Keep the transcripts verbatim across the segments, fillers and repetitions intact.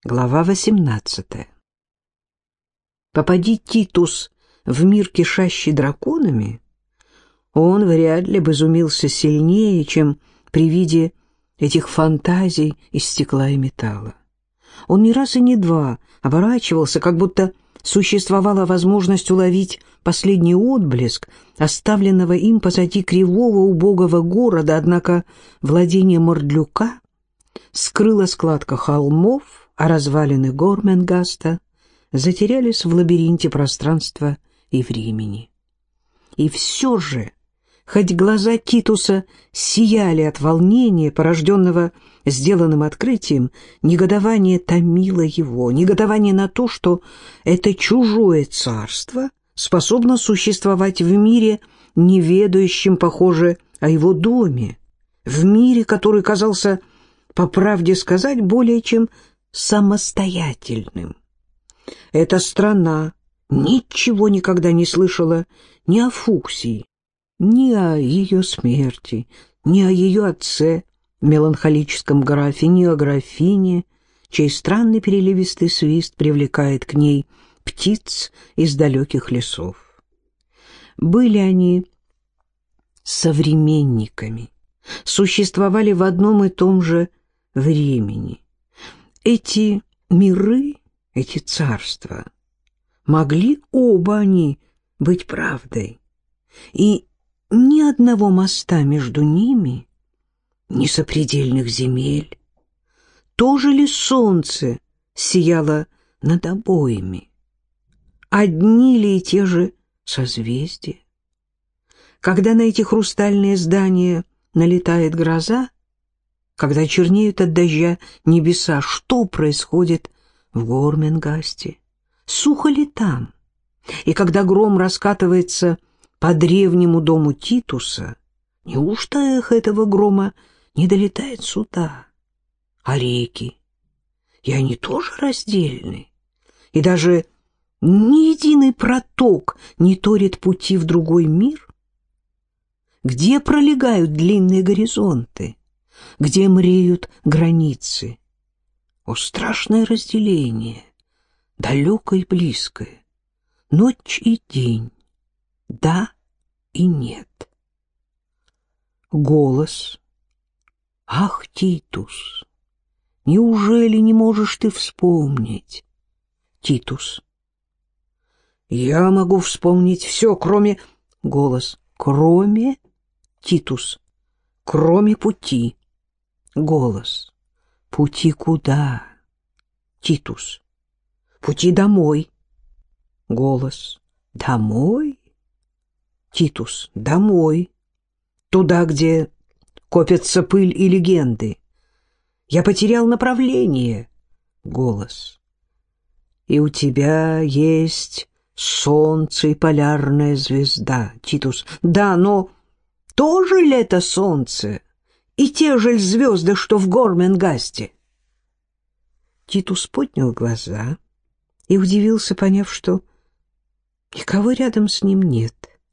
Глава восемнадцатая. Попади Титус в мир, кишащий драконами, он вряд ли бы изумился сильнее, чем при виде этих фантазий из стекла и металла. Он не раз и не два оборачивался, как будто существовала возможность уловить последний отблеск оставленного им позади кривого убогого города, однако владение Мордлюка скрыла складка холмов, а развалины Горменгаста затерялись в лабиринте пространства и времени. И все же, хоть глаза Титуса сияли от волнения, порожденного сделанным открытием, негодование томило его, негодование на то, что это чужое царство способно существовать в мире, не ведающем, похоже, о его доме, в мире, который казался, по правде сказать, более чем самостоятельным. Эта страна ничего никогда не слышала ни о Фуксии, ни о ее смерти, ни о ее отце, меланхолическом графе, ни о графине, чей странный переливистый свист привлекает к ней птиц из далеких лесов. Были они современниками, существовали в одном и том же времени. Эти миры, эти царства, могли оба они быть правдой, и ни одного моста между ними, ни сопредельных земель. То же ли солнце сияло над обоими? Одни ли и те же созвездия? Когда на эти хрустальные здания налетает гроза, когда чернеют от дождя небеса, что происходит в Горменгасте? Сухо ли там? И когда гром раскатывается по древнему дому Титуса, неужто эхо этого грома не долетает сюда? А реки? И они тоже раздельны. И даже ни единый проток не торит пути в другой мир? Где пролегают длинные горизонты? Где мреют границы? О, страшное разделение, далекое и близкое, ночь и день, да и нет. Голос. Ах, Титус, неужели не можешь ты вспомнить? Титус. Я могу вспомнить все, кроме... Голос. Кроме... Титус. Кроме пути. Голос. Пути куда? Титус. Пути домой. Голос. Домой? Титус. Домой. Туда, где копятся пыль и легенды. Я потерял направление. Голос. И у тебя есть солнце и полярная звезда. Титус. Да, но тоже ли это солнце и те же звезды, что в Горменгасте? Титус поднял глаза и удивился, поняв, что никого рядом с ним нет.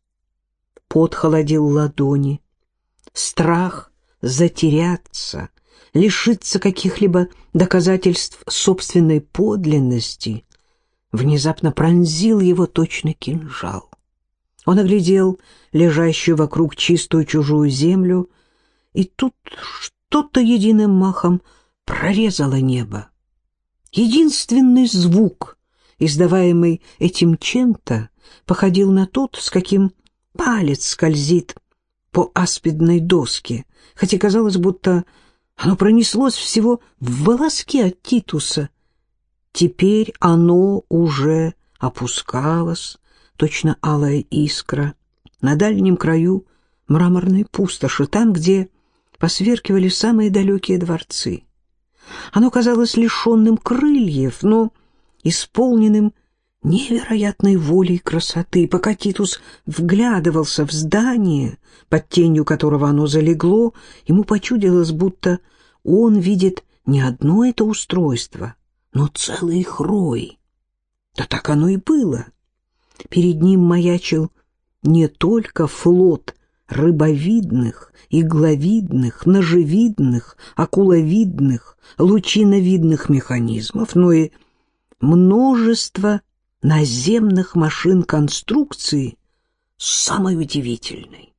Пот холодил ладони. Страх затеряться, лишиться каких-либо доказательств собственной подлинности внезапно пронзил его точно кинжал. Он оглядел лежащую вокруг чистую чужую землю, и тут что-то единым махом прорезало небо. Единственный звук, издаваемый этим чем-то, походил на тот, с каким палец скользит по аспидной доске, хотя казалось, будто оно пронеслось всего в волоске от Титуса. Теперь оно уже опускалось, точно алая искра, на дальнем краю мраморной пустоши, там, где посверкивали самые далекие дворцы. Оно казалось лишенным крыльев, но исполненным невероятной волей красоты. Пока Титус вглядывался в здание, под тенью которого оно залегло, ему почудилось, будто он видит не одно это устройство, но целый их рой. Да так оно и было. Перед ним маячил не только флот рыбовидных, игловидных, ножевидных, акуловидных, лучиновидных механизмов, но и множество наземных машин конструкции самой удивительной,